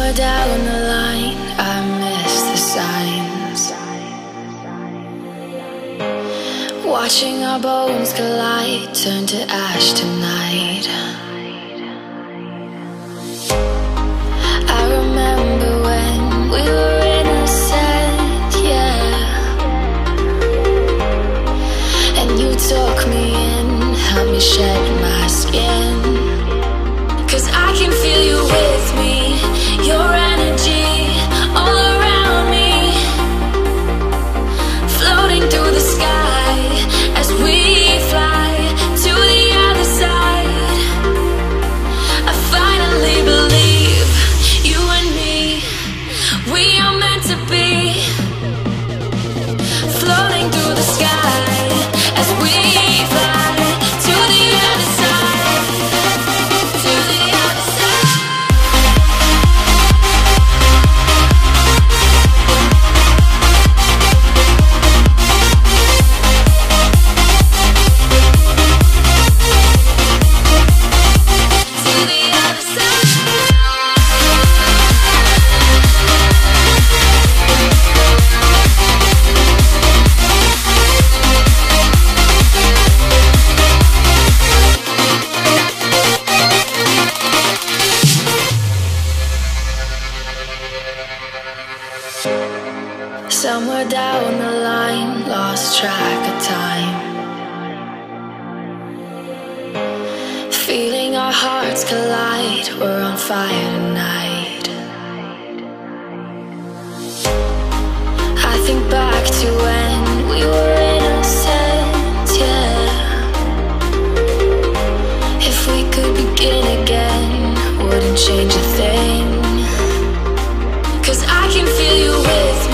Somewhere down the line, I miss the signs. Watching our bones collide, turn to ash tonight. I remember when we were innocent, yeah. And you took me in, helped me shed my skin. 'Cause I can feel you with me, your energy all around me, floating through the sky as we fly to the other side. I finally believe you and me, we are meant to be, floating through the sky as we fly to the other side, to the other side. Somewhere down the line, lost track of time. Feeling our hearts collide, we're on fire tonight. I think back to when we were innocent, yeah. If we could begin again, wouldn't change a thing. 'Cause I can feel you with me,